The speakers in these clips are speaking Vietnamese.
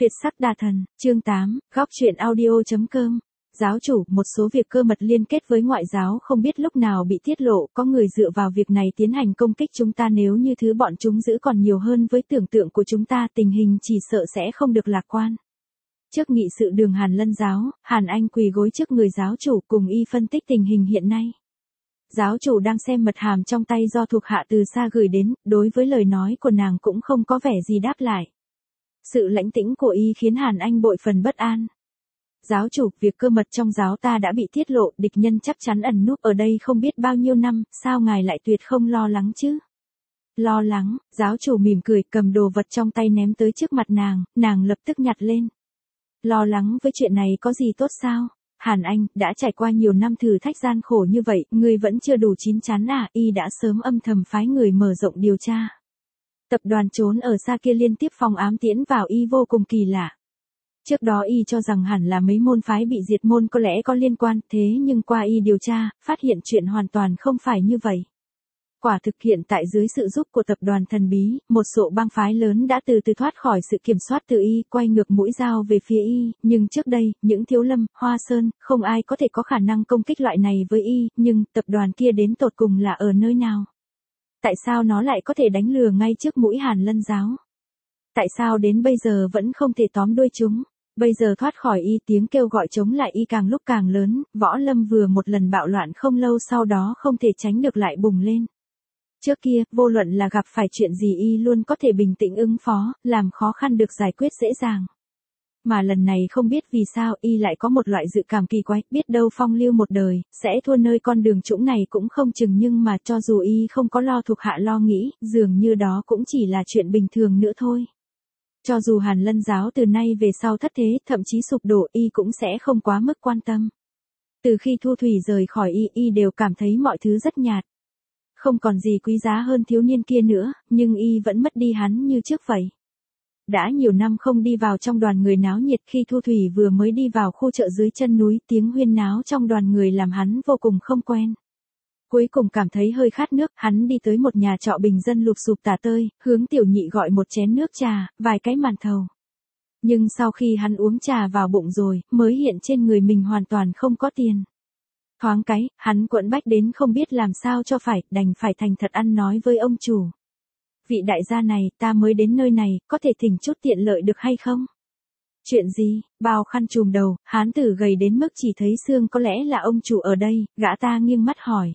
Tuyệt sắc đà thần, chương 8, góc truyện audio.com. Giáo chủ, một số việc cơ mật liên kết với ngoại giáo không biết lúc nào bị tiết lộ, có người dựa vào việc này tiến hành công kích chúng ta, nếu như thứ bọn chúng giữ còn nhiều hơn với tưởng tượng của chúng ta, tình hình chỉ sợ sẽ không được lạc quan. Trước nghị sự đường Hàn Lân giáo, Hàn Anh quỳ gối trước người giáo chủ cùng y phân tích tình hình hiện nay. Giáo chủ đang xem mật hàm trong tay do thuộc hạ từ xa gửi đến, đối với lời nói của nàng cũng không có vẻ gì đáp lại. Sự lãnh tĩnh của y khiến Hàn Anh bội phần bất an. Giáo chủ, việc cơ mật trong giáo ta đã bị tiết lộ, địch nhân chắc chắn ẩn núp ở đây không biết bao nhiêu năm, sao ngài lại tuyệt không lo lắng chứ? Lo lắng, giáo chủ mỉm cười, cầm đồ vật trong tay ném tới trước mặt nàng lập tức nhặt lên. Lo lắng với chuyện này có gì tốt sao? Hàn Anh, đã trải qua nhiều năm thử thách gian khổ như vậy, ngươi vẫn chưa đủ chín chắn à? Y đã sớm âm thầm phái người mở rộng điều tra. Tập đoàn trốn ở xa kia liên tiếp phong ám tiễn vào y vô cùng kỳ lạ. Trước đó y cho rằng hẳn là mấy môn phái bị diệt môn có lẽ có liên quan, thế nhưng qua y điều tra, phát hiện chuyện hoàn toàn không phải như vậy. Quả thực hiện tại dưới sự giúp của tập đoàn thần bí, một số bang phái lớn đã từ từ thoát khỏi sự kiểm soát từ y, quay ngược mũi dao về phía y, nhưng trước đây, những Thiếu Lâm, Hoa Sơn, không ai có thể có khả năng công kích loại này với y, nhưng tập đoàn kia đến tột cùng là ở nơi nào? Tại sao nó lại có thể đánh lừa ngay trước mũi Hàn Lân giáo? Tại sao đến bây giờ vẫn không thể tóm đuôi chúng? Bây giờ thoát khỏi y, tiếng kêu gọi chống lại y càng lúc càng lớn, võ lâm vừa một lần bạo loạn không lâu sau đó không thể tránh được lại bùng lên. Trước kia, vô luận là gặp phải chuyện gì y luôn có thể bình tĩnh ứng phó, làm khó khăn được giải quyết dễ dàng. Mà lần này không biết vì sao y lại có một loại dự cảm kỳ quái, biết đâu phong lưu một đời, sẽ thua nơi con đường trũng này cũng không chừng, nhưng mà cho dù y không có lo thuộc hạ lo nghĩ, dường như đó cũng chỉ là chuyện bình thường nữa thôi. Cho dù Hàn Lân giáo từ nay về sau thất thế, thậm chí sụp đổ, y cũng sẽ không quá mức quan tâm. Từ khi Thu Thủy rời khỏi y đều cảm thấy mọi thứ rất nhạt. Không còn gì quý giá hơn thiếu niên kia nữa, nhưng y vẫn mất đi hắn như trước vậy. Đã nhiều năm không đi vào trong đoàn người náo nhiệt, khi Thu Thủy vừa mới đi vào khu chợ dưới chân núi, tiếng huyên náo trong đoàn người làm hắn vô cùng không quen. Cuối cùng cảm thấy hơi khát nước, hắn đi tới một nhà trọ bình dân lụp xụp tả tơi, hướng tiểu nhị gọi một chén nước trà, vài cái màn thầu. Nhưng sau khi hắn uống trà vào bụng rồi, mới hiện trên người mình hoàn toàn không có tiền. Thoáng cái, hắn quẫn bách đến không biết làm sao cho phải, đành phải thành thật ăn nói với ông chủ. Vị đại gia này, ta mới đến nơi này, có thể thỉnh chút tiện lợi được hay không? Chuyện gì? Bao khăn trùm đầu, hán tử gầy đến mức chỉ thấy xương, có lẽ là ông chủ ở đây, gã ta nghiêng mắt hỏi.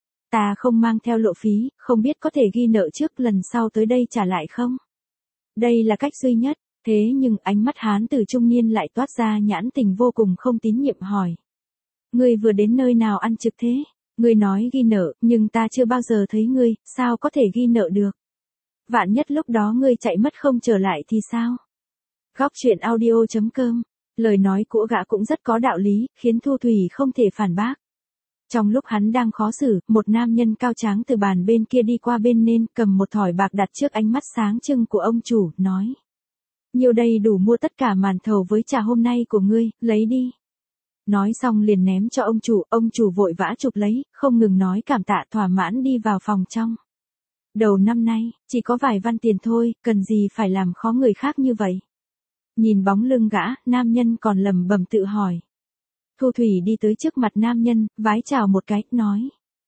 Ta không mang theo lộ phí, không biết có thể ghi nợ trước, lần sau tới đây trả lại không? Đây là cách duy nhất, thế nhưng ánh mắt hán tử trung niên lại toát ra nhãn tình vô cùng không tín nhiệm hỏi. Ngươi vừa đến nơi nào ăn trực thế? Ngươi nói ghi nợ, nhưng ta chưa bao giờ thấy ngươi, sao có thể ghi nợ được? Vạn nhất lúc đó ngươi chạy mất không trở lại thì sao? Góc truyện audio.com. Lời nói của gã cũng rất có đạo lý, khiến Thu Thủy không thể phản bác. Trong lúc hắn đang khó xử, một nam nhân cao tráng từ bàn bên kia đi qua bên nên, cầm một thỏi bạc đặt trước ánh mắt sáng trưng của ông chủ, nói. Nhiều đây đủ mua tất cả màn thầu với trà hôm nay của ngươi, lấy đi. Nói xong liền ném cho ông chủ vội vã chụp lấy, không ngừng nói cảm tạ thỏa mãn đi vào phòng trong. Đầu năm nay, chỉ có vài văn tiền thôi, cần gì phải làm khó người khác như vậy. Nhìn bóng lưng gã, nam nhân còn lẩm bẩm tự hỏi. Thu Thủy đi tới trước mặt nam nhân, vái chào một cái, nói.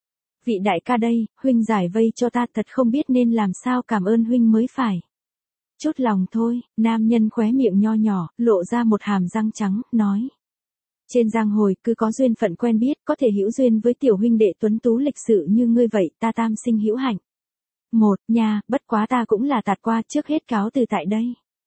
Vị đại ca đây, huynh giải vây cho ta, thật không biết nên làm sao cảm ơn huynh mới phải. Chút lòng thôi, nam nhân khóe miệng nho nhỏ, lộ ra một hàm răng trắng, nói. Trên giang hồ cứ có duyên phận quen biết, có thể hữu duyên với tiểu huynh đệ tuấn tú lịch sự như ngươi vậy, ta tam sinh hữu hạnh. Một, nha, bất quá ta cũng là tạt qua, trước hết cáo từ tại đây.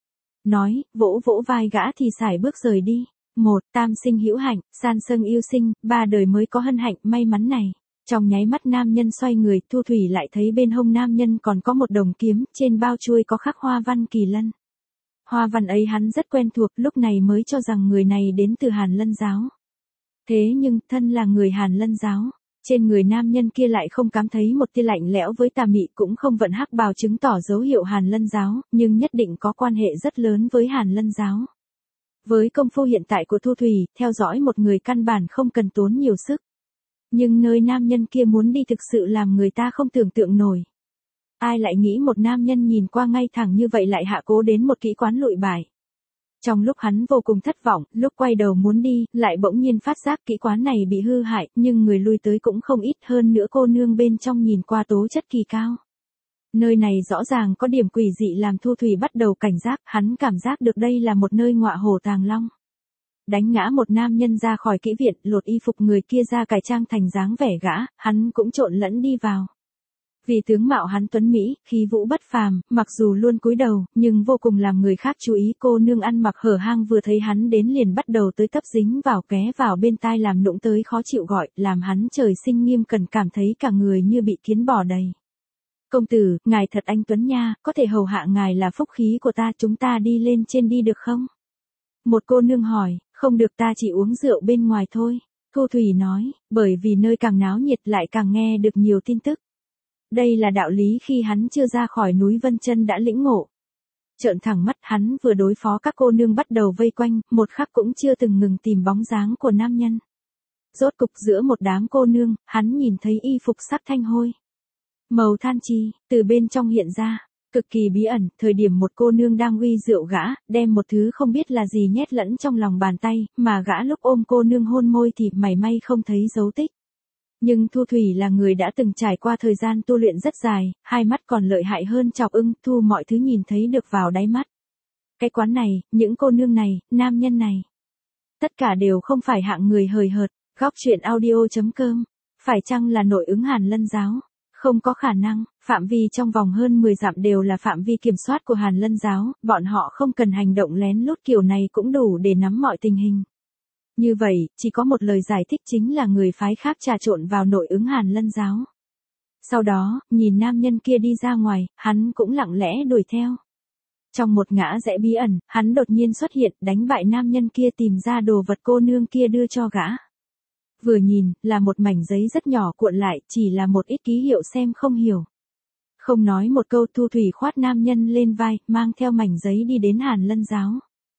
Nói, vỗ vỗ vai gã thì sải bước rời đi. Một, tam sinh hữu hạnh, san sâng yêu sinh, ba đời mới có hân hạnh, may mắn này. Trong nháy mắt nam nhân xoay người, Thu Thủy lại thấy bên hông nam nhân còn có một đồng kiếm, trên bao chuôi có khắc hoa văn kỳ lân. Hoa văn ấy hắn rất quen thuộc, lúc này mới cho rằng người này đến từ Hàn Lân giáo. Thế nhưng, thân là người Hàn Lân giáo, trên người nam nhân kia lại không cảm thấy một tia lạnh lẽo với tà mị, cũng không vận hắc bào chứng tỏ dấu hiệu Hàn Lân giáo, nhưng nhất định có quan hệ rất lớn với Hàn Lân giáo. Với công phu hiện tại của Thu Thủy, theo dõi một người căn bản không cần tốn nhiều sức. Nhưng nơi nam nhân kia muốn đi thực sự làm người ta không tưởng tượng nổi. Ai lại nghĩ một nam nhân nhìn qua ngay thẳng như vậy lại hạ cố đến một kỹ quán lụi bại. Trong lúc hắn vô cùng thất vọng, lúc quay đầu muốn đi, lại bỗng nhiên phát giác kỹ quán này bị hư hại, nhưng người lui tới cũng không ít, hơn nữa cô nương bên trong nhìn qua tố chất kỳ cao. Nơi này rõ ràng có điểm quỷ dị làm Thu Thủy bắt đầu cảnh giác, hắn cảm giác được đây là một nơi ngọa hổ tàng long. Đánh ngã một nam nhân ra khỏi kỹ viện, lột y phục người kia ra cải trang thành dáng vẻ gã, hắn cũng trộn lẫn đi vào. Vì tướng mạo hắn tuấn mỹ, khí vũ bất phàm, mặc dù luôn cúi đầu, nhưng vô cùng làm người khác chú ý. Cô nương ăn mặc hở hang vừa thấy hắn đến liền bắt đầu tới tấp dính vào ké vào bên tai làm nũng tới khó chịu gọi, làm hắn trời sinh nghiêm cẩn cảm thấy cả người như bị kiến bò đầy. Công tử, ngài thật anh tuấn nha, có thể hầu hạ ngài là phúc khí của ta, chúng ta đi lên trên đi được không? Một cô nương hỏi, không được, ta chỉ uống rượu bên ngoài thôi. Thu Thủy nói, bởi vì nơi càng náo nhiệt lại càng nghe được nhiều tin tức. Đây là đạo lý khi hắn chưa ra khỏi núi Vân Chân đã lĩnh ngộ. Trợn thẳng mắt, hắn vừa đối phó các cô nương bắt đầu vây quanh, một khắc cũng chưa từng ngừng tìm bóng dáng của nam nhân. Rốt cục giữa một đám cô nương, hắn nhìn thấy y phục sắc thanh hôi. Màu than chi, từ bên trong hiện ra, cực kỳ bí ẩn. Thời điểm một cô nương đang uy rượu gã, đem một thứ không biết là gì nhét lẫn trong lòng bàn tay, mà gã lúc ôm cô nương hôn môi thì mảy may không thấy dấu tích. Nhưng Thu Thủy là người đã từng trải qua thời gian tu luyện rất dài, hai mắt còn lợi hại hơn Trọc Ưng, thu mọi thứ nhìn thấy được vào đáy mắt. Cái quán này, những cô nương này, nam nhân này, tất cả đều không phải hạng người hời hợt. Góc truyện audio.com, phải chăng là nội ứng Hàn Lân giáo? Không có khả năng, phạm vi trong vòng hơn 10 dặm đều là phạm vi kiểm soát của Hàn Lân giáo, bọn họ không cần hành động lén lút kiểu này cũng đủ để nắm mọi tình hình. Như vậy, chỉ có một lời giải thích chính là người phái khác trà trộn vào nội ứng Hàn Lân giáo. Sau đó, nhìn nam nhân kia đi ra ngoài, hắn cũng lặng lẽ đuổi theo. Trong một ngã rẽ bí ẩn, hắn đột nhiên xuất hiện, đánh bại nam nhân kia, tìm ra đồ vật cô nương kia đưa cho gã. Vừa nhìn, là một mảnh giấy rất nhỏ cuộn lại, chỉ là một ít ký hiệu xem không hiểu. Không nói một câu, Thu Thủy khoát nam nhân lên vai, mang theo mảnh giấy đi đến Hàn Lân giáo.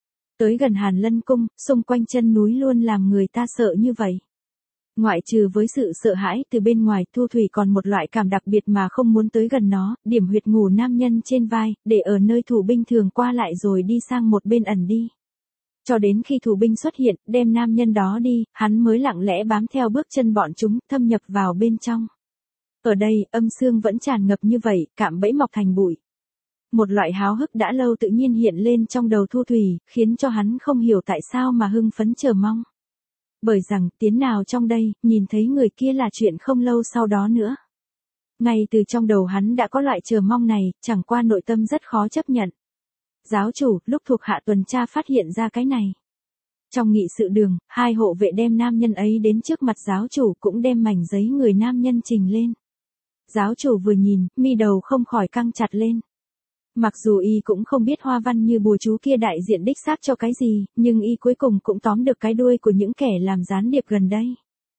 Tới gần Hàn Lân cung, xung quanh chân núi luôn làm người ta sợ như vậy. Ngoại trừ với sự sợ hãi từ bên ngoài, Thu Thủy còn một loại cảm đặc biệt mà không muốn tới gần nó, điểm huyệt ngủ nam nhân trên vai, để ở nơi thủ binh thường qua lại rồi đi sang một bên ẩn đi. Cho đến khi thủ binh xuất hiện, đem nam nhân đó đi, hắn mới lặng lẽ bám theo bước chân bọn chúng, thâm nhập vào bên trong. Ở đây, âm xương vẫn tràn ngập như vậy, cạm bẫy mọc thành bụi. Một loại háo hức đã lâu tự nhiên hiện lên trong đầu Thu Thủy, khiến cho hắn không hiểu tại sao mà hưng phấn chờ mong. Bởi rằng, tiến nào trong đây, nhìn thấy người kia là chuyện không lâu sau đó nữa. Ngay từ trong đầu hắn đã có loại chờ mong này, chẳng qua nội tâm rất khó chấp nhận. Giáo chủ, lúc thuộc hạ tuần tra phát hiện ra cái này. Trong nghị sự đường, hai hộ vệ đem nam nhân ấy đến trước mặt giáo chủ, cũng đem mảnh giấy người nam nhân trình lên. Giáo chủ vừa nhìn, mi đầu không khỏi căng chặt lên. Mặc dù y cũng không biết hoa văn như bùa chú kia đại diện đích xác cho cái gì, nhưng y cuối cùng cũng tóm được cái đuôi của những kẻ làm gián điệp gần đây.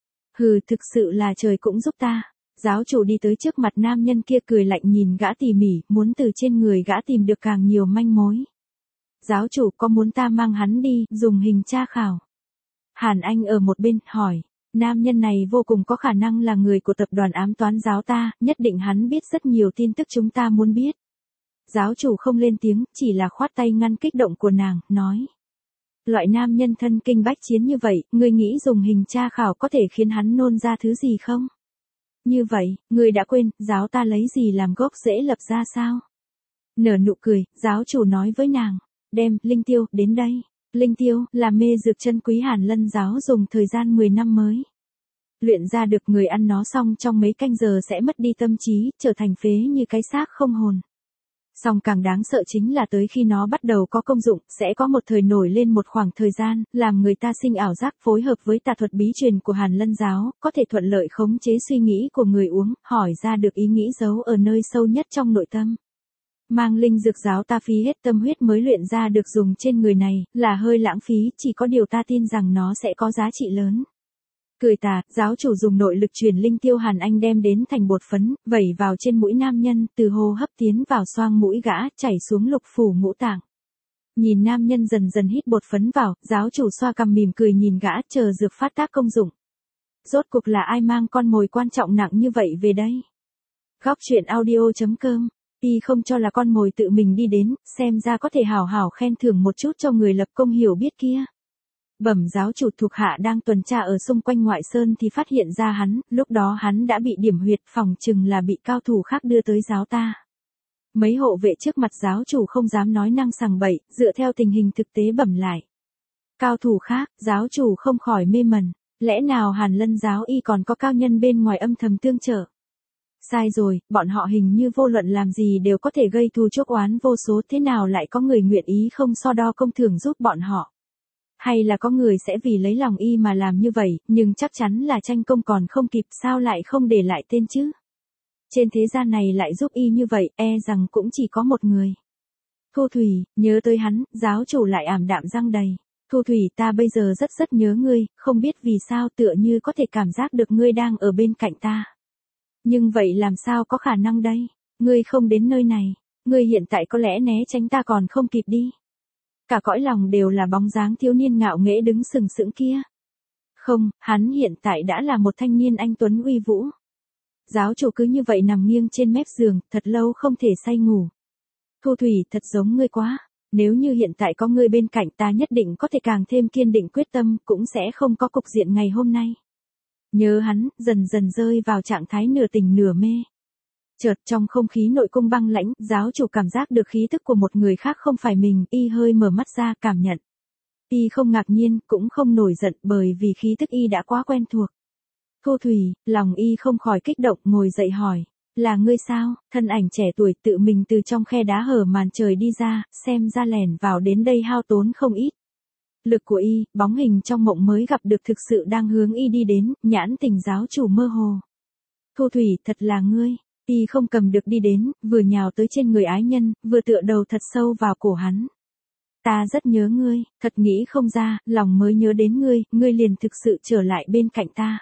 Hừ, thực sự là trời cũng giúp ta. Giáo chủ đi tới trước mặt nam nhân kia cười lạnh nhìn gã tỉ mỉ, muốn từ trên người gã tìm được càng nhiều manh mối. Giáo chủ, có muốn ta mang hắn đi, dùng hình tra khảo? Hàn Anh ở một bên, hỏi. Nam nhân này vô cùng có khả năng là người của tập đoàn ám toán giáo ta, nhất định hắn biết rất nhiều tin tức chúng ta muốn biết. Giáo chủ không lên tiếng, chỉ là khoát tay ngăn kích động của nàng, nói. Loại nam nhân thân kinh bách chiến như vậy, ngươi nghĩ dùng hình tra khảo có thể khiến hắn nôn ra thứ gì không? Như vậy, ngươi đã quên, giáo ta lấy gì làm gốc rễ lập ra sao? Nở nụ cười, giáo chủ nói với nàng, đem, linh tiêu, đến đây. Linh tiêu, là mê dược chân quý Hàn Lân giáo dùng thời gian 10 năm mới. Luyện ra được, người ăn nó xong trong mấy canh giờ sẽ mất đi tâm trí, trở thành phế như cái xác không hồn. Song càng đáng sợ chính là tới khi nó bắt đầu có công dụng, sẽ có một thời nổi lên một khoảng thời gian, làm người ta sinh ảo giác, phối hợp với tà thuật bí truyền của Hàn Lân giáo, có thể thuận lợi khống chế suy nghĩ của người uống, hỏi ra được ý nghĩ giấu ở nơi sâu nhất trong nội tâm. Mang linh dược giáo ta phí hết tâm huyết mới luyện ra được dùng trên người này, là hơi lãng phí, chỉ có điều ta tin rằng nó sẽ có giá trị lớn. Cười tà, giáo chủ dùng nội lực truyền linh tiêu Hàn Anh đem đến thành bột phấn, vẩy vào trên mũi nam nhân, từ hô hấp tiến vào xoang mũi gã, chảy xuống lục phủ ngũ tạng. Nhìn nam nhân dần dần hít bột phấn vào, giáo chủ xoa cằm mỉm cười nhìn gã, chờ dược phát tác công dụng. Rốt cuộc là ai mang con mồi quan trọng nặng như vậy về đây? Góc truyện audio.com Y không cho là con mồi tự mình đi đến, xem ra có thể hảo hảo khen thưởng một chút cho người lập công hiểu biết kia. Bẩm giáo chủ, thuộc hạ đang tuần tra ở xung quanh ngoại sơn thì phát hiện ra hắn, lúc đó hắn đã bị điểm huyệt, phòng chừng là bị cao thủ khác đưa tới giáo ta. Mấy hộ vệ trước mặt giáo chủ không dám nói năng sằng bậy, dựa theo tình hình thực tế bẩm lại. Cao thủ khác, giáo chủ không khỏi mê mẩn, lẽ nào Hàn Lân giáo y còn có cao nhân bên ngoài âm thầm tương trợ? Sai rồi, bọn họ hình như vô luận làm gì đều có thể gây thù chuốc oán vô số, thế nào lại có người nguyện ý không so đo công thưởng giúp bọn họ? Hay là có người sẽ vì lấy lòng y mà làm như vậy, nhưng chắc chắn là tranh công còn không kịp, sao lại không để lại tên chứ? Trên thế gian này lại giúp y như vậy, e rằng cũng chỉ có một người. Thu Thủy, nhớ tới hắn, giáo chủ lại ảm đạm răng đầy. Thu Thủy, ta bây giờ rất rất nhớ ngươi, không biết vì sao tựa như có thể cảm giác được ngươi đang ở bên cạnh ta. Nhưng vậy làm sao có khả năng đây? Ngươi không đến nơi này, ngươi hiện tại có lẽ né tránh ta còn không kịp đi. Cả cõi lòng đều là bóng dáng thiếu niên ngạo nghễ đứng sừng sững kia. Không, hắn hiện tại đã là một thanh niên anh tuấn uy vũ. Giáo chủ cứ như vậy nằm nghiêng trên mép giường, thật lâu không thể say ngủ. Thu Thủy, thật giống ngươi quá. Nếu như hiện tại có ngươi bên cạnh ta nhất định có thể càng thêm kiên định quyết tâm, cũng sẽ không có cục diện ngày hôm nay. Nhớ hắn, dần dần rơi vào trạng thái nửa tỉnh nửa mê. Chợt trong không khí nội cung băng lãnh, giáo chủ cảm giác được khí thức của một người khác không phải mình, y hơi mở mắt ra cảm nhận. Y không ngạc nhiên, cũng không nổi giận bởi vì khí thức y đã quá quen thuộc. Thu Thủy, lòng y không khỏi kích động ngồi dậy hỏi. Là ngươi sao? Thân ảnh trẻ tuổi tự mình từ trong khe đá hở màn trời đi ra, xem ra lẻn vào đến đây hao tốn không ít. Lực của y, bóng hình trong mộng mới gặp được thực sự đang hướng y đi đến, nhãn tình giáo chủ mơ hồ. Thu Thủy, thật là ngươi. Y không cầm được đi đến, vừa nhào tới trên người ái nhân, vừa tựa đầu thật sâu vào cổ hắn. Ta rất nhớ ngươi, thật nghĩ không ra, lòng mới nhớ đến ngươi, ngươi liền thực sự trở lại bên cạnh ta.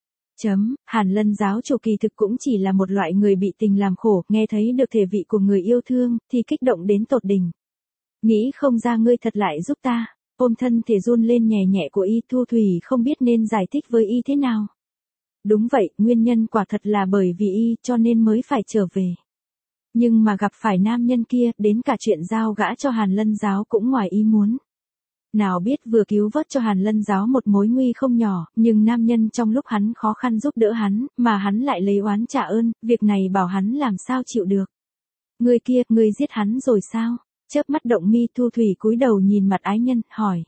Hàn Lân giáo chủ kỳ thực cũng chỉ là một loại người bị tình làm khổ, nghe thấy được thể vị của người yêu thương, thì kích động đến tột đỉnh. Nghĩ không ra ngươi thật lại giúp ta, ôm thân thể run lên nhẹ nhẹ của y. Thu Thủy không biết nên giải thích với y thế nào. Đúng vậy, nguyên nhân quả thật là bởi vì y, cho nên mới phải trở về. Nhưng mà gặp phải nam nhân kia, đến cả chuyện giao gã cho Hàn Lân giáo cũng ngoài ý muốn. Nào biết vừa cứu vớt cho Hàn Lân giáo một mối nguy không nhỏ, nhưng nam nhân trong lúc hắn khó khăn giúp đỡ hắn, mà hắn lại lấy oán trả ơn, việc này bảo hắn làm sao chịu được. Người kia, người giết hắn rồi sao? Chớp mắt động mi. Thu Thủy cúi đầu nhìn mặt ái nhân, hỏi.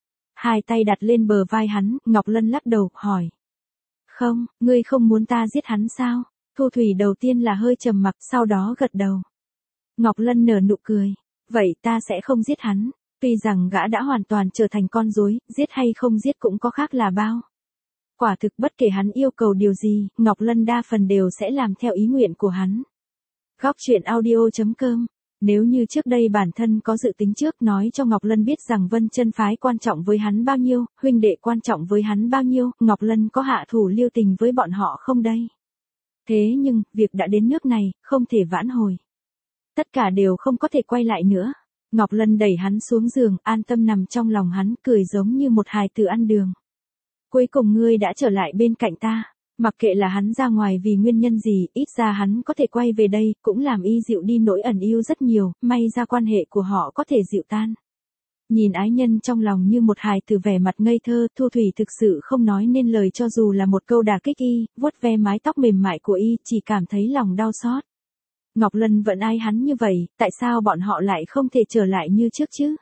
Hai tay đặt lên bờ vai hắn, Ngọc Lân lắc đầu, hỏi. Không, ngươi không muốn ta giết hắn sao? Thu Thủy đầu tiên là hơi trầm mặc, sau đó gật đầu. Ngọc Lân nở nụ cười. Vậy ta sẽ không giết hắn. Tuy rằng gã đã hoàn toàn trở thành con rối, giết hay không giết cũng có khác là bao. Quả thực bất kể hắn yêu cầu điều gì, Ngọc Lân đa phần đều sẽ làm theo ý nguyện của hắn. Góc truyện audio.com. Nếu như trước đây bản thân có dự tính trước nói cho Ngọc Lân biết rằng Vân Chân phái quan trọng với hắn bao nhiêu, huynh đệ quan trọng với hắn bao nhiêu, Ngọc Lân có hạ thủ lưu tình với bọn họ không đây? Thế nhưng, việc đã đến nước này, không thể vãn hồi. Tất cả đều không có thể quay lại nữa. Ngọc Lân đẩy hắn xuống giường, an tâm nằm trong lòng hắn, cười giống như một hài tử ăn đường. Cuối cùng ngươi đã trở lại bên cạnh ta. Mặc kệ là hắn ra ngoài vì nguyên nhân gì, ít ra hắn có thể quay về đây, cũng làm y dịu đi nỗi ẩn yêu rất nhiều, may ra quan hệ của họ có thể dịu tan. Nhìn ái nhân trong lòng như một hài tử vẻ mặt ngây thơ, Thu Thủy thực sự không nói nên lời cho dù là một câu đả kích y, vuốt ve mái tóc mềm mại của y, chỉ cảm thấy lòng đau xót. Ngọc Lân vẫn ai hắn như vậy, tại sao bọn họ lại không thể trở lại như trước chứ?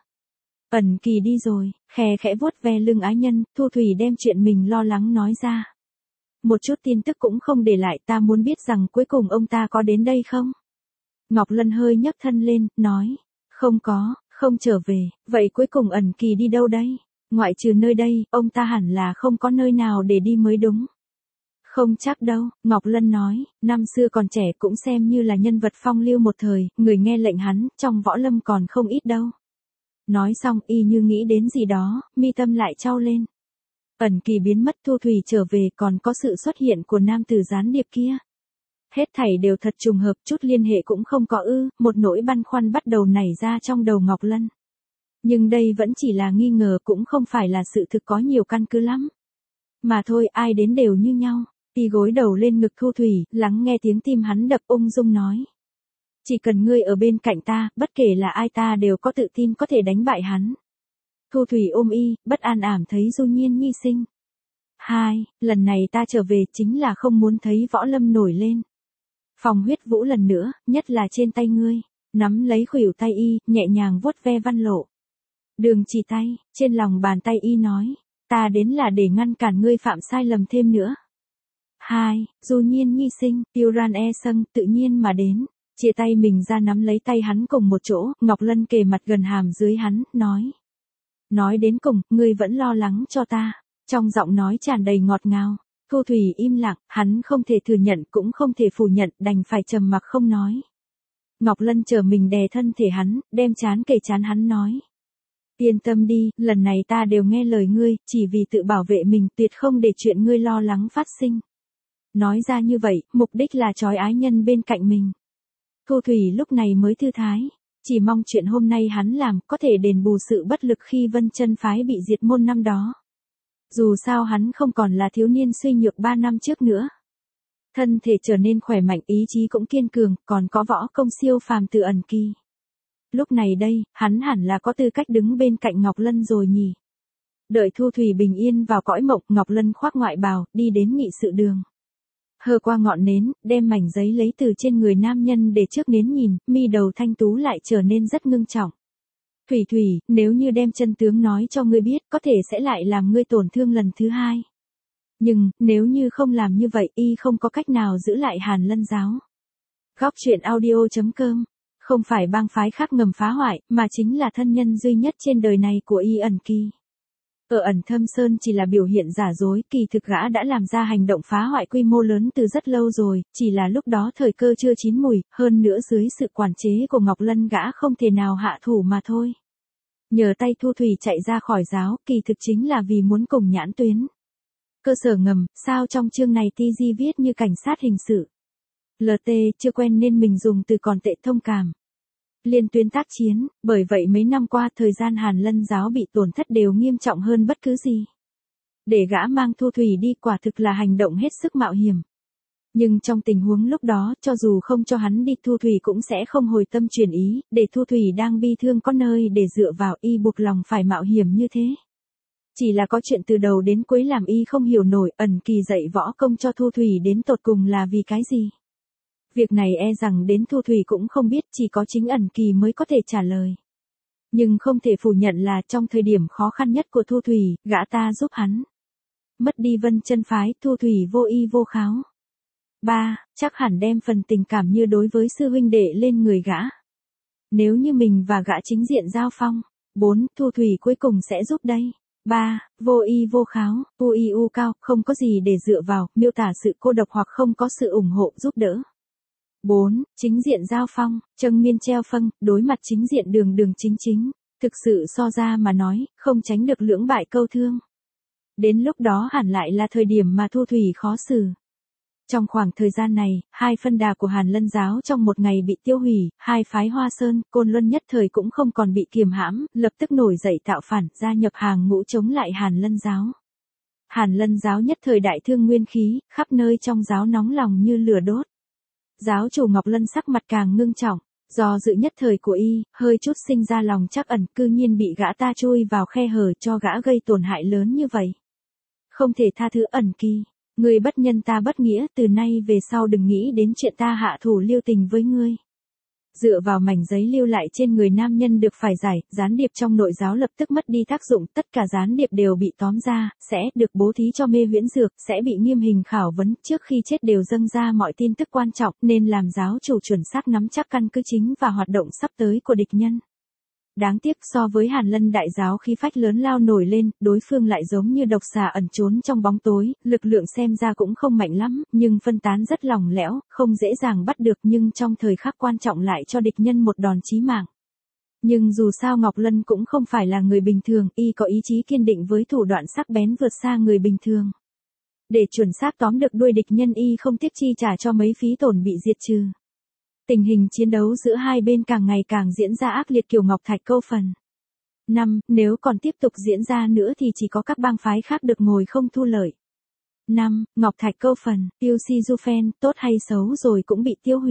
Ẩn Kỳ đi rồi, khẽ khẽ vuốt ve lưng ái nhân, Thu Thủy đem chuyện mình lo lắng nói ra. Một chút tin tức cũng không để lại, ta muốn biết rằng cuối cùng ông ta có đến đây không? Ngọc Lân hơi nhấc thân lên, nói. Không có, không trở về, vậy cuối cùng Ẩn Kỳ đi đâu đây? Ngoại trừ nơi đây, ông ta hẳn là không có nơi nào để đi mới đúng. Không chắc đâu, Ngọc Lân nói, năm xưa còn trẻ cũng xem như là nhân vật phong lưu một thời, người nghe lệnh hắn, trong võ lâm còn không ít đâu. Nói xong y như nghĩ đến gì đó, mi tâm lại chau lên. Ẩn Kỳ biến mất, Thu Thủy trở về, còn có sự xuất hiện của nam tử gián điệp kia. Hết thảy đều thật trùng hợp, chút liên hệ cũng không có ư, một nỗi băn khoăn bắt đầu nảy ra trong đầu Ngọc Lân. Nhưng đây vẫn chỉ là nghi ngờ, cũng không phải là sự thực có nhiều căn cứ lắm. Mà thôi, ai đến đều như nhau. Y gối đầu lên ngực Thu Thủy, lắng nghe tiếng tim hắn đập, ung dung nói. Chỉ cần ngươi ở bên cạnh ta, bất kể là ai ta đều có tự tin có thể đánh bại hắn. Thu Thủy ôm y, bất an ảm thấy Du Nhiên Nhi sinh. 2. Lần này ta trở về chính là không muốn thấy võ lâm nổi lên. Phòng huyết vũ lần nữa, nhất là trên tay ngươi. Nắm lấy khuỷu tay y, nhẹ nhàng vuốt ve văn lộ. Đường chỉ tay, trên lòng bàn tay y nói. Ta đến là để ngăn cản ngươi phạm sai lầm thêm nữa. 2. Du Nhiên Nhi sinh, Tiêu Ran e sâng, tự nhiên mà đến. Chia tay mình ra nắm lấy tay hắn cùng một chỗ, Ngọc Lân kề mặt gần hàm dưới hắn, nói. Nói đến cùng, ngươi vẫn lo lắng cho ta. Trong giọng nói tràn đầy ngọt ngào. Thu Thủy im lặng, hắn không thể thừa nhận cũng không thể phủ nhận, đành phải trầm mặc không nói. Ngọc Lân chờ mình đè thân thể hắn, đem trán kề trán hắn nói. Yên tâm đi, lần này ta đều nghe lời ngươi, chỉ vì tự bảo vệ mình, tuyệt không để chuyện ngươi lo lắng phát sinh. Nói ra như vậy, mục đích là trói ái nhân bên cạnh mình. Thu Thủy lúc này mới thư thái, chỉ mong chuyện hôm nay hắn làm có thể đền bù sự bất lực khi Vân Chân phái bị diệt môn năm đó. Dù sao hắn không còn là thiếu niên suy nhược 3 năm trước nữa. Thân thể trở nên khỏe mạnh, ý chí cũng kiên cường, còn có võ công siêu phàm từ ẩn kỳ. Lúc này đây, hắn hẳn là có tư cách đứng bên cạnh Ngọc Lân rồi nhỉ. Đợi Thu Thủy bình yên vào cõi mộng, Ngọc Lân khoác ngoại bào, đi đến nghị sự đường. Hơ qua ngọn nến, đem mảnh giấy lấy từ trên người nam nhân để trước nến nhìn, mi đầu thanh tú lại trở nên rất ngưng trọng. Thủy Thủy, nếu như đem chân tướng nói cho ngươi biết, có thể sẽ lại làm ngươi tổn thương lần thứ 2. Nhưng, nếu như không làm như vậy, y không có cách nào giữ lại Hàn Lân giáo. Góc truyện audio.com. Không phải bang phái khác ngầm phá hoại, mà chính là thân nhân duy nhất trên đời này của y ẩn kỳ. Ở ẩn thâm sơn chỉ là biểu hiện giả dối, kỳ thực gã đã làm ra hành động phá hoại quy mô lớn từ rất lâu rồi, chỉ là lúc đó thời cơ chưa chín mùi, hơn nữa dưới sự quản chế của Ngọc Lân gã không thể nào hạ thủ mà thôi. Nhờ tay Thu Thủy chạy ra khỏi giáo, kỳ thực chính là vì muốn cùng Nhãn Tuyến. Cơ sở ngầm, sao trong chương này TG viết như cảnh sát hình sự. LT chưa quen nên mình dùng từ còn tệ thông cảm. Liên tuyến tác chiến, bởi vậy mấy năm qua thời gian Hàn Lân giáo bị tổn thất đều nghiêm trọng hơn bất cứ gì. Để gã mang Thu Thủy đi quả thực là hành động hết sức mạo hiểm. Nhưng trong tình huống lúc đó, cho dù không cho hắn đi Thu Thủy cũng sẽ không hồi tâm chuyển ý, để Thu Thủy đang bi thương có nơi để dựa vào y buộc lòng phải mạo hiểm như thế. Chỉ là có chuyện từ đầu đến cuối làm y không hiểu nổi, ẩn kỳ dạy võ công cho Thu Thủy đến tột cùng là vì cái gì. Việc này e rằng đến Thu Thủy cũng không biết, chỉ có chính ẩn kỳ mới có thể trả lời. Nhưng không thể phủ nhận là trong thời điểm khó khăn nhất của Thu Thủy, gã ta giúp hắn. Mất đi Vân Chân phái, Thu Thủy vô y vô kháo. 3. Chắc hẳn đem phần tình cảm như đối với sư huynh đệ lên người gã. Nếu như mình và gã chính diện giao phong. 4. Thu Thủy cuối cùng sẽ giúp đây. 3. Vô y vô kháo, UIU cao, không có gì để dựa vào, miêu tả sự cô độc hoặc không có sự ủng hộ giúp đỡ. 4. Chính diện giao phong, Trâng Miên treo phân, đối mặt chính diện đường đường chính chính. Thực sự so ra mà nói, không tránh được lưỡng bại câu thương. Đến lúc đó hẳn lại là thời điểm mà Thu Thủy khó xử. Trong khoảng thời gian này, 2 phân đà của Hàn Lân giáo trong một ngày bị tiêu hủy, 2 phái Hoa Sơn, Côn Luân nhất thời cũng không còn bị kiềm hãm, lập tức nổi dậy tạo phản, gia nhập hàng ngũ chống lại Hàn Lân giáo. Hàn Lân giáo nhất thời đại thương nguyên khí, khắp nơi trong giáo nóng lòng như lửa đốt. Giáo chủ Ngọc Lân sắc mặt càng ngưng trọng, do dự nhất thời của y, hơi chút sinh ra lòng trắc ẩn, cư nhiên bị gã ta chui vào khe hở cho gã gây tổn hại lớn như vậy. Không thể tha thứ ẩn kỳ. Ngươi bất nhân ta bất nghĩa, từ nay về sau đừng nghĩ đến chuyện ta hạ thủ lưu tình với ngươi. Dựa vào mảnh giấy lưu lại trên người nam nhân được phải giải, gián điệp trong nội giáo lập tức mất đi tác dụng, tất cả gián điệp đều bị tóm ra, sẽ được bố thí cho mê huyễn dược, sẽ bị nghiêm hình khảo vấn, trước khi chết đều dâng ra mọi tin tức quan trọng, nên làm giáo chủ chuẩn xác nắm chắc căn cứ chính và hoạt động sắp tới của địch nhân. Đáng tiếc so với Hàn Lân đại giáo khí phách lớn lao nổi lên, đối phương lại giống như độc xà ẩn trốn trong bóng tối, lực lượng xem ra cũng không mạnh lắm, nhưng phân tán rất lỏng lẻo, không dễ dàng bắt được nhưng trong thời khắc quan trọng lại cho địch nhân một đòn chí mạng. Nhưng dù sao Ngọc Lân cũng không phải là người bình thường, y có ý chí kiên định với thủ đoạn sắc bén vượt xa người bình thường. Để chuẩn xác tóm được đuôi địch nhân y không tiếc chi trả cho mấy phí tổn bị diệt trừ. Tình hình chiến đấu giữa hai bên càng ngày càng diễn ra ác liệt kiểu Ngọc Thạch Câu phần. 5. Nếu còn tiếp tục diễn ra nữa thì chỉ có các bang phái khác được ngồi không thu lợi. 5. Ngọc Thạch Câu phần, Tiêu Si Du Phen, tốt hay xấu rồi cũng bị tiêu hủy.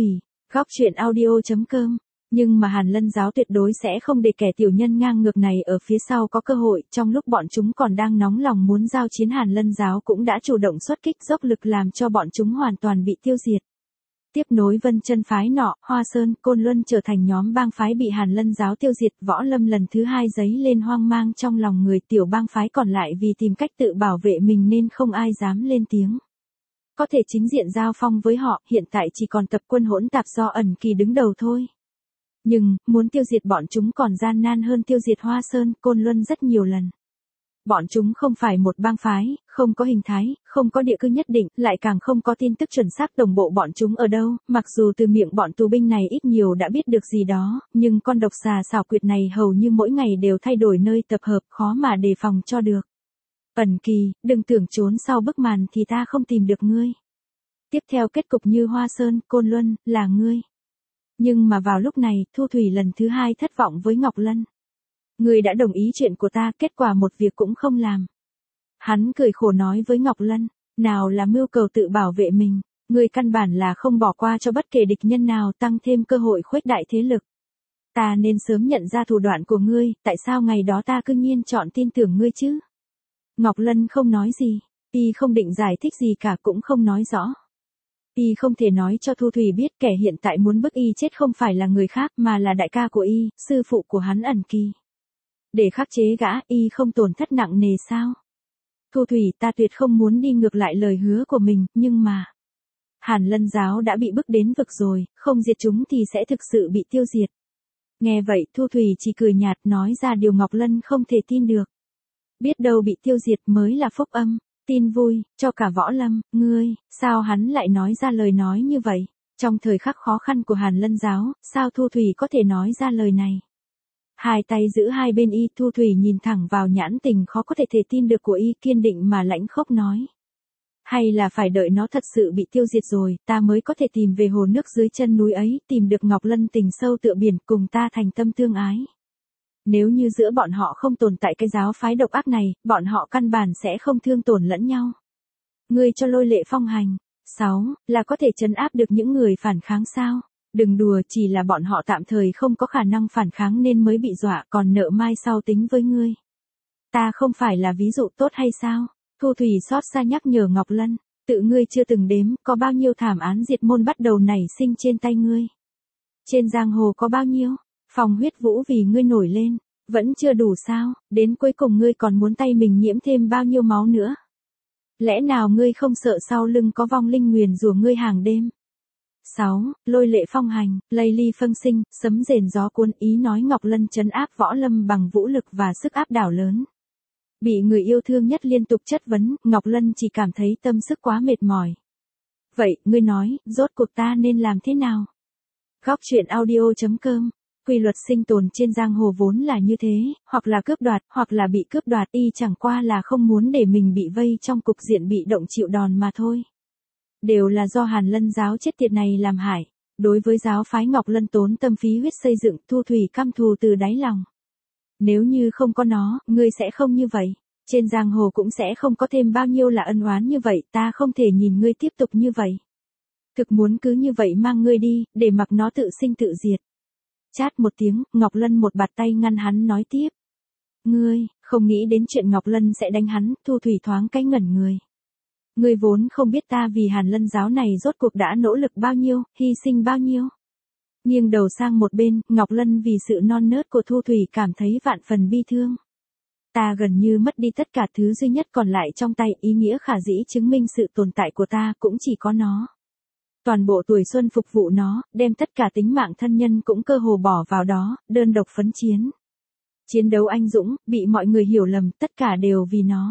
Góc truyện audio.com. Nhưng mà Hàn Lân giáo tuyệt đối sẽ không để kẻ tiểu nhân ngang ngược này ở phía sau có cơ hội, trong lúc bọn chúng còn đang nóng lòng muốn giao chiến Hàn Lân giáo cũng đã chủ động xuất kích dốc lực làm cho bọn chúng hoàn toàn bị tiêu diệt. Tiếp nối Vân Chân phái nọ, Hoa Sơn, Côn Luân trở thành nhóm bang phái bị Hàn Lân giáo tiêu diệt, Võ Lâm lần thứ hai dấy lên hoang mang trong lòng người, tiểu bang phái còn lại vì tìm cách tự bảo vệ mình nên không ai dám lên tiếng. Có thể chính diện giao phong với họ, hiện tại chỉ còn tập quân hỗn tạp do Ẩn Kỳ đứng đầu thôi. Nhưng, muốn tiêu diệt bọn chúng còn gian nan hơn tiêu diệt Hoa Sơn, Côn Luân rất nhiều lần. Bọn chúng không phải một bang phái, không có hình thái, không có địa cư nhất định, lại càng không có tin tức chuẩn xác đồng bộ bọn chúng ở đâu, mặc dù từ miệng bọn tù binh này ít nhiều đã biết được gì đó, nhưng con độc xà xảo quyệt này hầu như mỗi ngày đều thay đổi nơi tập hợp, khó mà đề phòng cho được. Ẩn Kỳ, đừng tưởng trốn sau bức màn thì ta không tìm được ngươi. Tiếp theo kết cục như Hoa Sơn, Côn Luân, là ngươi. Nhưng mà vào lúc này, Thu Thủy lần thứ hai thất vọng với Ngọc Lân. Ngươi đã đồng ý chuyện của ta, kết quả một việc cũng không làm. Hắn cười khổ nói với Ngọc Lân, nào là mưu cầu tự bảo vệ mình, ngươi căn bản là không bỏ qua cho bất kể địch nhân nào, tăng thêm cơ hội khuếch đại thế lực. Ta nên sớm nhận ra thủ đoạn của ngươi, tại sao ngày đó ta cứ nhiên chọn tin tưởng ngươi chứ? Ngọc Lân không nói gì, y không định giải thích gì cả cũng không nói rõ. Y không thể nói cho Thu Thủy biết kẻ hiện tại muốn bức y chết không phải là người khác mà là đại ca của y, sư phụ của hắn Ẩn Kỳ. Để khắc chế gã, y không tổn thất nặng nề sao? Thu Thủy, ta tuyệt không muốn đi ngược lại lời hứa của mình, nhưng mà... Hàn Lân giáo đã bị bức đến vực rồi, không diệt chúng thì sẽ thực sự bị tiêu diệt. Nghe vậy, Thu Thủy chỉ cười nhạt nói ra điều Ngọc Lân không thể tin được. Biết đâu bị tiêu diệt mới là phúc âm. Tin vui, cho cả Võ Lâm, ngươi, sao hắn lại nói ra lời nói như vậy? Trong thời khắc khó khăn của Hàn Lân giáo, sao Thu Thủy có thể nói ra lời này? Hai tay giữ hai bên y, Thu Thủy nhìn thẳng vào nhãn tình khó có thể tin được của y, kiên định mà lãnh khốc nói. Hay là phải đợi nó thật sự bị tiêu diệt rồi, ta mới có thể tìm về hồ nước dưới chân núi ấy, tìm được Ngọc Lân tình sâu tựa biển, cùng ta thành tâm tương ái. Nếu như giữa bọn họ không tồn tại cái giáo phái độc ác này, bọn họ căn bản sẽ không thương tổn lẫn nhau. Ngươi cho Lôi Lệ phong hành. 6. Là có thể trấn áp được những người phản kháng sao? Đừng đùa, chỉ là bọn họ tạm thời không có khả năng phản kháng nên mới bị dọa, còn nợ mai sau tính với ngươi. Ta không phải là ví dụ tốt hay sao? Thu Thủy xót xa nhắc nhở Ngọc Lân, tự ngươi chưa từng đếm, có bao nhiêu thảm án diệt môn bắt đầu nảy sinh trên tay ngươi. Trên giang hồ có bao nhiêu? Phòng huyết vũ vì ngươi nổi lên, vẫn chưa đủ sao, đến cuối cùng ngươi còn muốn tay mình nhiễm thêm bao nhiêu máu nữa. Lẽ nào ngươi không sợ sau lưng có vong linh nguyền rủa ngươi hàng đêm? 6. Lôi lệ phong hành, lây ly phân sinh, sấm rền gió cuốn, ý nói Ngọc Lân trấn áp Võ Lâm bằng vũ lực và sức áp đảo lớn. Bị người yêu thương nhất liên tục chất vấn, Ngọc Lân chỉ cảm thấy tâm sức quá mệt mỏi. Vậy, ngươi nói, rốt cuộc ta nên làm thế nào? Góc truyện audio.com. Quy luật sinh tồn trên giang hồ vốn là như thế, hoặc là cướp đoạt, hoặc là bị cướp đoạt, y chẳng qua là không muốn để mình bị vây trong cục diện bị động chịu đòn mà thôi. Đều là do Hàn Lân giáo chết tiệt này làm hại. Đối với giáo phái Ngọc Lân tốn tâm phí huyết xây dựng, Thu Thủy căm thù từ đáy lòng. Nếu như không có nó, ngươi sẽ không như vậy. Trên giang hồ cũng sẽ không có thêm bao nhiêu là ân oán như vậy, ta không thể nhìn ngươi tiếp tục như vậy. Thực muốn cứ như vậy mang ngươi đi, để mặc nó tự sinh tự diệt. Chát một tiếng, Ngọc Lân một bạt tay ngăn hắn nói tiếp. Ngươi, không nghĩ đến chuyện Ngọc Lân sẽ đánh hắn, Thu Thủy thoáng cái ngẩn người. Ngươi vốn không biết ta vì Hàn Lân giáo này rốt cuộc đã nỗ lực bao nhiêu, hy sinh bao nhiêu. Nghiêng đầu sang một bên, Ngọc Lân vì sự non nớt của Thu Thủy cảm thấy vạn phần bi thương. Ta gần như mất đi tất cả thứ duy nhất còn lại trong tay, ý nghĩa khả dĩ chứng minh sự tồn tại của ta cũng chỉ có nó. Toàn bộ tuổi xuân phục vụ nó, đem tất cả tính mạng thân nhân cũng cơ hồ bỏ vào đó, đơn độc phấn chiến. Chiến đấu anh dũng, bị mọi người hiểu lầm, tất cả đều vì nó.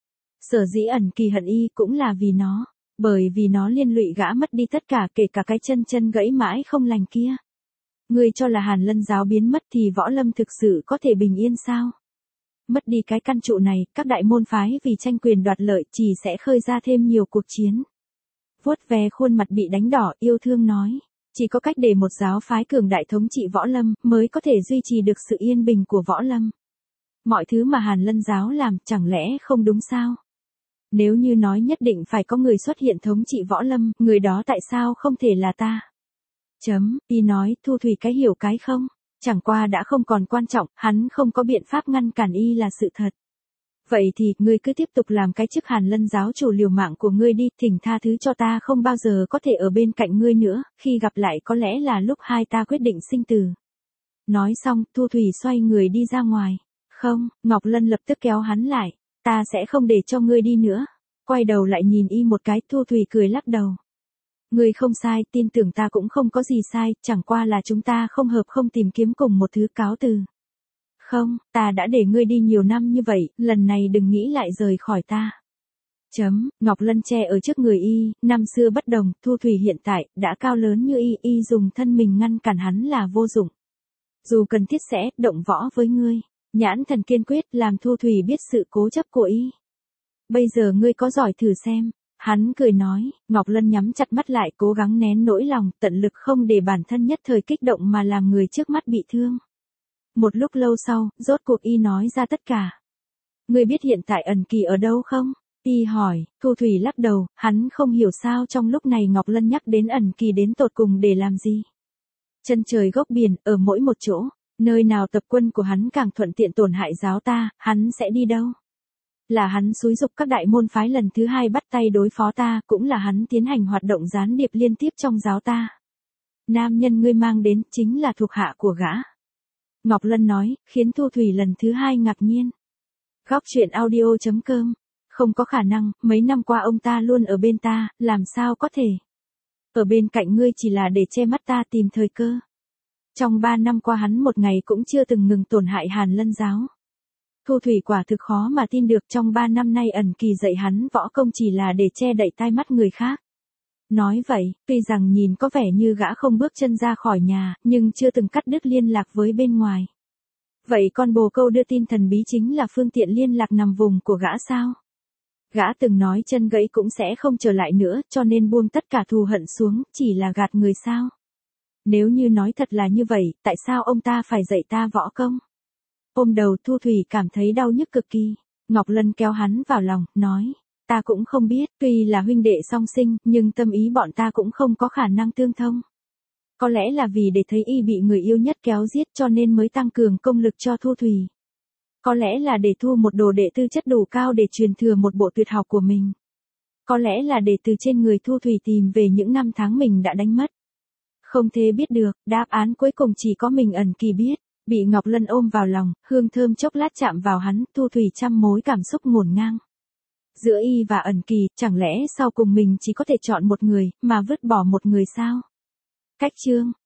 Sở dĩ Ẩn Kỳ hận y cũng là vì nó, bởi vì nó liên lụy gã mất đi tất cả, kể cả cái chân gãy mãi không lành kia. Ngươi cho là Hàn Lân giáo biến mất thì Võ Lâm thực sự có thể bình yên sao? Mất đi cái căn trụ này, các đại môn phái vì tranh quyền đoạt lợi chỉ sẽ khơi ra thêm nhiều cuộc chiến. Vuốt ve khuôn mặt bị đánh đỏ, yêu thương nói, chỉ có cách để một giáo phái cường đại thống trị Võ Lâm mới có thể duy trì được sự yên bình của Võ Lâm. Mọi thứ mà Hàn Lân giáo làm chẳng lẽ không đúng sao? Nếu như nói nhất định phải có người xuất hiện thống trị Võ Lâm, người đó tại sao không thể là ta? Y nói, Thu Thủy cái hiểu cái không. Chẳng qua đã không còn quan trọng, hắn không có biện pháp ngăn cản y là sự thật. Vậy thì, ngươi cứ tiếp tục làm cái chức Hàn Lân giáo chủ liều mạng của ngươi đi, thỉnh tha thứ cho ta không bao giờ có thể ở bên cạnh ngươi nữa, khi gặp lại có lẽ là lúc hai ta quyết định sinh tử. Nói xong, Thu Thủy xoay người đi ra ngoài. Không, Ngọc Lân lập tức kéo hắn lại. Ta sẽ không để cho ngươi đi nữa. Quay đầu lại nhìn y một cái, Thu Thủy cười lắc đầu. Ngươi không sai, tin tưởng ta cũng không có gì sai, chẳng qua là chúng ta không hợp không tìm kiếm cùng một thứ, cáo từ. Không, ta đã để ngươi đi nhiều năm như vậy, lần này đừng nghĩ lại rời khỏi ta. Ngọc Lân che ở trước người y, năm xưa bất đồng, Thu Thủy hiện tại, đã cao lớn như y dùng thân mình ngăn cản hắn là vô dụng. Dù cần thiết sẽ, động võ với ngươi. Nhãn thần kiên quyết, làm Thu Thủy biết sự cố chấp của y. Bây giờ ngươi có giỏi thử xem. Hắn cười nói, Ngọc Lân nhắm chặt mắt lại cố gắng nén nỗi lòng, tận lực không để bản thân nhất thời kích động mà làm người trước mắt bị thương. Một lúc lâu sau, rốt cuộc y nói ra tất cả. Ngươi biết hiện tại Ẩn Kỳ ở đâu không? Y hỏi, Thu Thủy lắc đầu, hắn không hiểu sao trong lúc này Ngọc Lân nhắc đến Ẩn Kỳ đến tột cùng để làm gì. Chân trời góc biển, ở mỗi một chỗ, nơi nào tập quân của hắn càng thuận tiện tổn hại giáo ta, hắn sẽ đi đâu? Là hắn xúi giục các đại môn phái lần thứ hai bắt tay đối phó ta, cũng là hắn tiến hành hoạt động gián điệp liên tiếp trong giáo ta. Nam nhân ngươi mang đến, chính là thuộc hạ của gã. Ngọc Lân nói, khiến Thu Thủy lần thứ hai ngạc nhiên. Góc truyện audio.com. Không có khả năng, mấy năm qua ông ta luôn ở bên ta, làm sao có thể. Ở bên cạnh ngươi chỉ là để che mắt ta tìm thời cơ. Trong 3 năm qua hắn một ngày cũng chưa từng ngừng tổn hại Hàn Lân giáo. Thu Thủy quả thực khó mà tin được trong 3 năm nay Ẩn Kỳ dạy hắn võ công chỉ là để che đậy tai mắt người khác. Nói vậy, tuy rằng nhìn có vẻ như gã không bước chân ra khỏi nhà, nhưng chưa từng cắt đứt liên lạc với bên ngoài. Vậy con bồ câu đưa tin thần bí chính là phương tiện liên lạc nằm vùng của gã sao? Gã từng nói chân gãy cũng sẽ không trở lại nữa, cho nên buông tất cả thù hận xuống, chỉ là gạt người sao? Nếu như nói thật là như vậy, tại sao ông ta phải dạy ta võ công? Ôm đầu Thu Thủy cảm thấy đau nhức cực kỳ. Ngọc Lân kéo hắn vào lòng, nói. Ta cũng không biết, tuy là huynh đệ song sinh, nhưng tâm ý bọn ta cũng không có khả năng tương thông. Có lẽ là vì để thấy y bị người yêu nhất kéo giết cho nên mới tăng cường công lực cho Thu Thủy. Có lẽ là để thu một đồ đệ tư chất đủ cao để truyền thừa một bộ tuyệt học của mình. Có lẽ là để từ trên người Thu Thủy tìm về những năm tháng mình đã đánh mất. Không thể biết được, đáp án cuối cùng chỉ có mình Ẩn Kỳ biết. Bị Ngọc Lân ôm vào lòng, hương thơm chốc lát chạm vào hắn, Thu Thủy trăm mối cảm xúc ngổn ngang. Giữa y và Ẩn Kỳ, chẳng lẽ sau cùng mình chỉ có thể chọn một người, mà vứt bỏ một người sao? Cách chương